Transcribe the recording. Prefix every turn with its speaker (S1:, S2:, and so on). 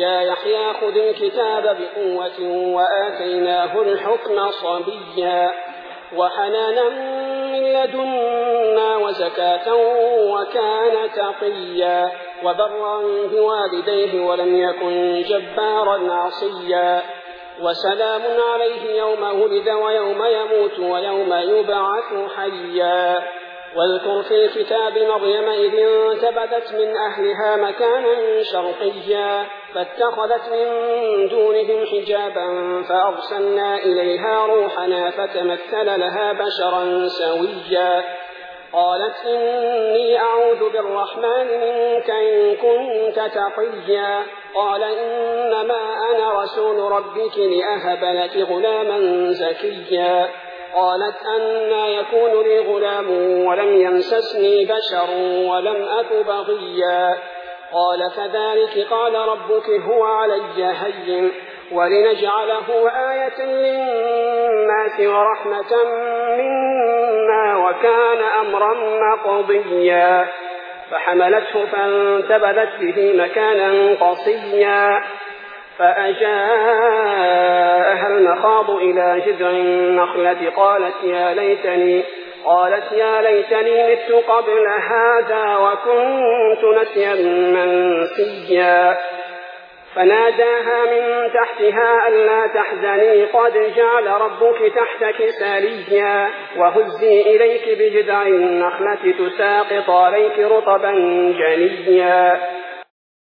S1: يا يحيى خذ الكتاب بقوة وآتيناه الحكم صبيا وحنانا من لدنا وزكاة وكان تقيا وبرا بوالديه ولم يكن جبارا عصيا وسلام عليه يوم ولد ويوم يموت ويوم يبعث حيا واذكر في الكتاب مريم إذ انتبذت من أهلها مكانا شرقيا فاتخذت من دونهم حجابا فأرسلنا إليها روحنا فتمثل لها بشرا سويا قالت إني أعوذ بالرحمن منك إن كنت تقيا قال إنما أنا رسول ربك لأهب لك غلاما زكيا قالت أنى يكون لي غلام ولم يمسسني بشر ولم أك بغيا قال فذلك قال ربك هو علي هين ولنجعله آية للناس ورحمة منا وكان أمرا مقضيا فحملته فانتبذت به مكانا قصيا فأجاءها المخاض إلى جذع النخلة قالت يا ليتني مت قبل هذا وكنت نسيا منسيا فناداها من تحتها ألا تحزني قد جعل ربك تحتك سريا وهزي إليك بجذع النخلة تساقط عليك رطبا جنيا